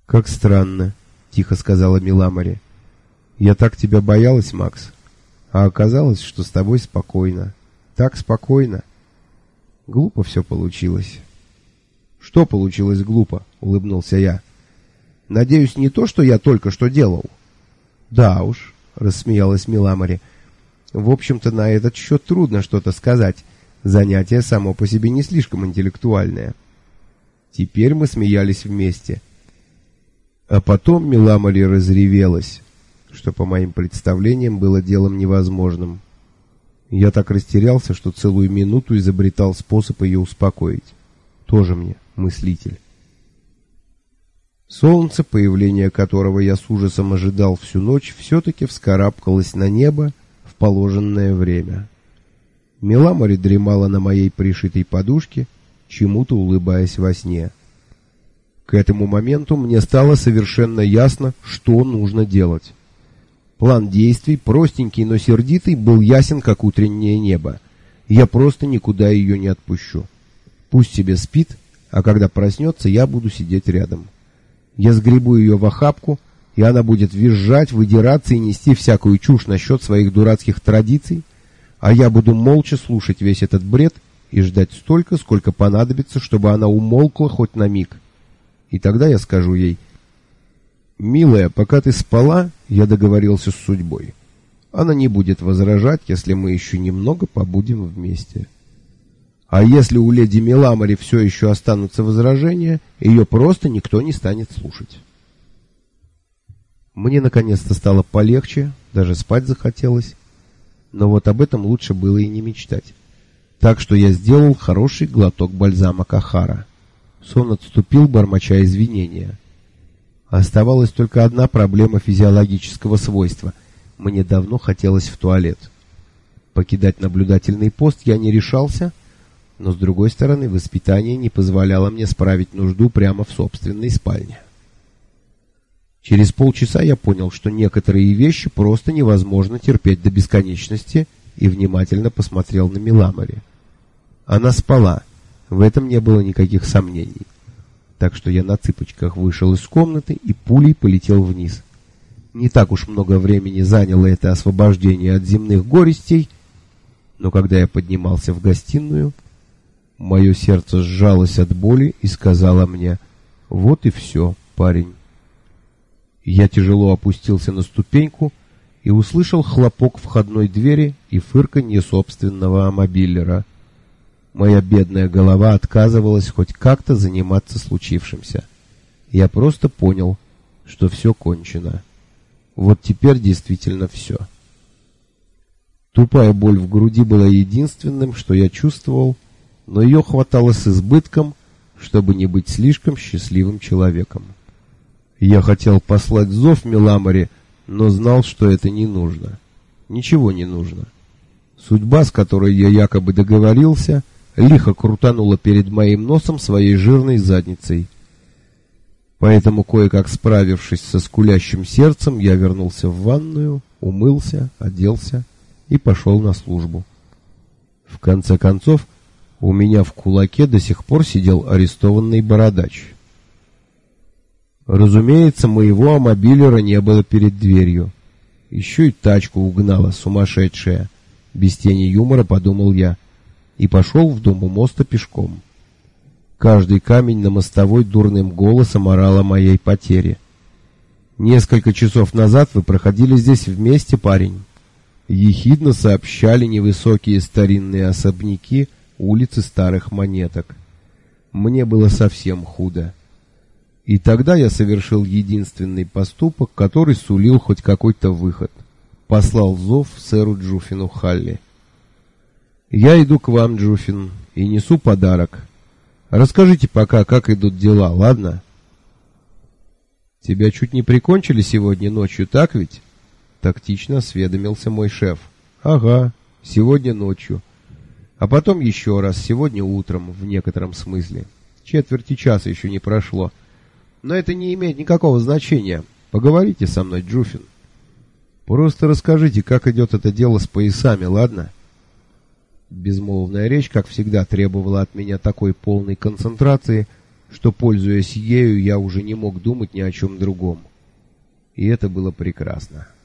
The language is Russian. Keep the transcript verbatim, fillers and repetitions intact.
«Как странно», — тихо сказала Миламари. «Я так тебя боялась, Макс, а оказалось, что с тобой спокойно. Так спокойно. Глупо все получилось». «Что получилось глупо?» — улыбнулся я. «Надеюсь, не то, что я только что делал?» «Да уж», — рассмеялась Миламари. «В общем-то, на этот счет трудно что-то сказать. Занятие само по себе не слишком интеллектуальное». Теперь мы смеялись вместе. А потом Миламари разревелась, что по моим представлениям было делом невозможным. Я так растерялся, что целую минуту изобретал способ ее успокоить. Тоже мне мыслитель. Солнце, появление которого я с ужасом ожидал всю ночь, все-таки вскарабкалось на небо в положенное время. Миламари дремала на моей пришитой подушке, чему-то улыбаясь во сне. К этому моменту мне стало совершенно ясно, что нужно делать. План действий, простенький, но сердитый, был ясен, как утреннее небо. Я просто никуда ее не отпущу. Пусть себе спит, а когда проснется, я буду сидеть рядом. Я сгребу ее в охапку, и она будет визжать, выдираться и нести всякую чушь насчет своих дурацких традиций, а я буду молча слушать весь этот бред и ждать столько, сколько понадобится, чтобы она умолкла хоть на миг. И тогда я скажу ей: «Милая, пока ты спала, я договорился с судьбой. Она не будет возражать, если мы еще немного побудем вместе. А если у леди Миламари все еще останутся возражения, ее просто никто не станет слушать». Мне наконец-то стало полегче, даже спать захотелось. Но вот об этом лучше было и не мечтать. Так что я сделал хороший глоток бальзама Кахара. Сон отступил, бормоча извинения. Оставалась только одна проблема физиологического свойства. Мне давно хотелось в туалет. Покидать наблюдательный пост я не решался, но, с другой стороны, воспитание не позволяло мне справить нужду прямо в собственной спальне. Через полчаса я понял, что некоторые вещи просто невозможно терпеть до бесконечности, и внимательно посмотрел на Миламари. Она спала, в этом не было никаких сомнений. Так что я на цыпочках вышел из комнаты и пулей полетел вниз. Не так уж много времени заняло это освобождение от земных горестей, но когда я поднимался в гостиную, мое сердце сжалось от боли и сказало мне: «Вот и все, парень». Я тяжело опустился на ступеньку и услышал хлопок входной двери и фырканье собственного амобиллера. Моя бедная голова отказывалась хоть как-то заниматься случившимся. Я просто понял, что все кончено. Вот теперь действительно все. Тупая боль в груди была единственным, что я чувствовал, но ее хватало с избытком, чтобы не быть слишком счастливым человеком. Я хотел послать зов Миламари, но знал, что это не нужно. Ничего не нужно. Судьба, с которой я якобы договорился, лихо крутанула перед моим носом своей жирной задницей. Поэтому, кое-как справившись со скулящим сердцем, я вернулся в ванную, умылся, оделся и пошел на службу. В конце концов, у меня в кулаке до сих пор сидел арестованный бородач. Разумеется, моего амобилера не было перед дверью. Еще и тачку угнала сумасшедшая. Без тени юмора подумал я. И пошел в дом у моста пешком. Каждый камень на мостовой дурным голосом орал о моей потере. «Несколько часов назад вы проходили здесь вместе, парень», — ехидно сообщали невысокие старинные особняки улицы старых монеток. Мне было совсем худо. И тогда я совершил единственный поступок, который сулил хоть какой-то выход. Послал зов сэру Джуффину Халли. «Я иду к вам, Джуффин, и несу подарок. Расскажите пока, как идут дела, ладно?» «Тебя чуть не прикончили сегодня ночью, так ведь?» Тактично осведомился мой шеф. «Ага, сегодня ночью. А потом еще раз, сегодня утром, в некотором смысле. Четверти часа еще не прошло. Но это не имеет никакого значения. Поговорите со мной, Джуффин. Просто расскажите, как идет это дело с поясами, ладно?» Безмолвная речь, как всегда, требовала от меня такой полной концентрации, что, пользуясь ею, я уже не мог думать ни о чем другом. И это было прекрасно.